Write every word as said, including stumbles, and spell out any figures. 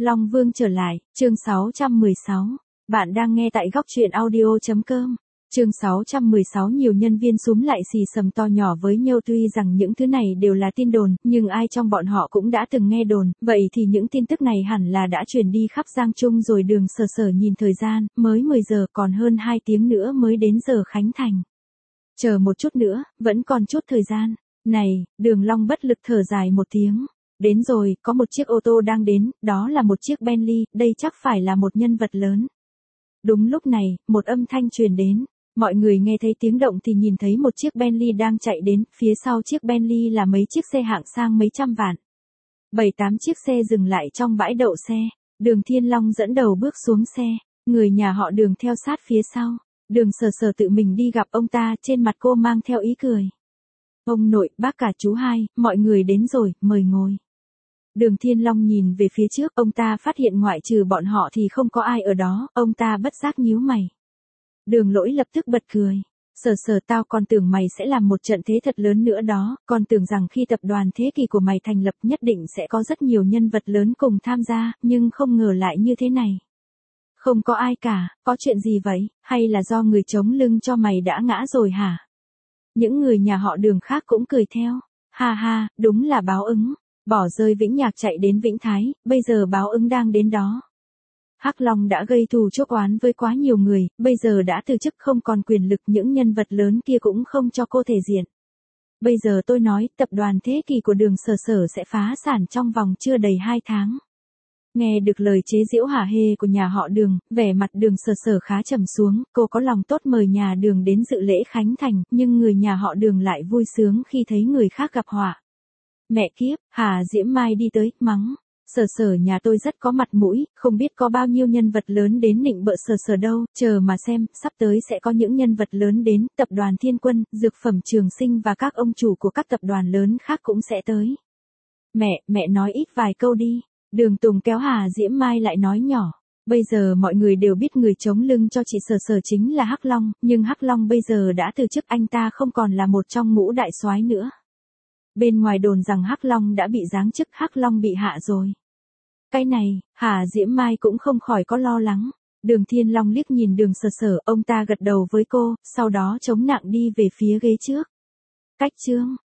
Long Vương trở lại, chương sáu trăm mười sáu. Bạn đang nghe tại góc truyện audio chấm com. Chương sáu trăm mười sáu nhiều nhân viên súm lại xì xầm to nhỏ với nhau tuy rằng những thứ này đều là tin đồn, nhưng ai trong bọn họ cũng đã từng nghe đồn, vậy thì những tin tức này hẳn là đã truyền đi khắp Giang Trung rồi. Đường Sở Sở nhìn thời gian, mới mười giờ, còn hơn hai tiếng nữa mới đến giờ khánh thành. Chờ một chút nữa, vẫn còn chút thời gian. Này, Đường Long bất lực thở dài một tiếng. Đến rồi, có một chiếc ô tô đang đến, đó là một chiếc Bentley, đây chắc phải là một nhân vật lớn. Đúng lúc này, một âm thanh truyền đến. Mọi người nghe thấy tiếng động thì nhìn thấy một chiếc Bentley đang chạy đến, phía sau chiếc Bentley là mấy chiếc xe hạng sang mấy trăm vạn. Bảy tám chiếc xe dừng lại trong bãi đậu xe, Đường Thiên Long dẫn đầu bước xuống xe, người nhà họ Đường theo sát phía sau. Đường Sở Sở tự mình đi gặp ông ta, trên mặt cô mang theo ý cười. Ông nội, bác cả chú hai, mọi người đến rồi, mời ngồi. Đường Thiên Long nhìn về phía trước, ông ta phát hiện ngoại trừ bọn họ thì không có ai ở đó, ông ta bất giác nhíu mày. Đường Lỗi lập tức bật cười. Sở Sở, tao còn tưởng mày sẽ làm một trận thế thật lớn nữa đó, còn tưởng rằng khi tập đoàn thế kỷ của mày thành lập nhất định sẽ có rất nhiều nhân vật lớn cùng tham gia, nhưng không ngờ lại như thế này. Không có ai cả, có chuyện gì vậy, hay là do người chống lưng cho mày đã ngã rồi hả? Những người nhà họ Đường khác cũng cười theo. Ha ha, đúng là báo ứng. Bỏ rơi Vĩnh Nhạc chạy đến Vĩnh Thái, bây giờ báo ứng đang đến đó. Hắc Long đã gây thù chuốc oán với quá nhiều người, bây giờ đã từ chức không còn quyền lực, những nhân vật lớn kia cũng không cho cô thể diện. Bây giờ tôi nói, tập đoàn thế kỷ của Đường Sở Sở sẽ phá sản trong vòng chưa đầy hai tháng. Nghe được lời chế giễu hả hê của nhà họ Đường, vẻ mặt Đường Sở Sở khá trầm xuống, cô có lòng tốt mời nhà Đường đến dự lễ khánh thành, nhưng người nhà họ Đường lại vui sướng khi thấy người khác gặp họa. Mẹ kiếp, Hà Diễm Mai đi tới, mắng. Sở Sở, nhà tôi rất có mặt mũi, không biết có bao nhiêu nhân vật lớn đến nịnh bợ Sở Sở đâu, chờ mà xem, sắp tới sẽ có những nhân vật lớn đến, tập đoàn Thiên Quân, Dược phẩm Trường Sinh và các ông chủ của các tập đoàn lớn khác cũng sẽ tới. Mẹ, mẹ nói ít vài câu đi. Đường Tùng kéo Hà Diễm Mai lại nói nhỏ. Bây giờ mọi người đều biết người chống lưng cho chị Sở Sở chính là Hắc Long, nhưng Hắc Long bây giờ đã từ chức, anh ta không còn là một trong ngũ đại soái nữa. Bên ngoài đồn rằng Hắc Long đã bị giáng chức, Hắc Long bị hạ rồi. Cái này, Hà Diễm Mai cũng không khỏi có lo lắng. Đường Thiên Long liếc nhìn Đường Sở Sở, ông ta gật đầu với cô, sau đó chống nặng đi về phía ghế trước. Cách chương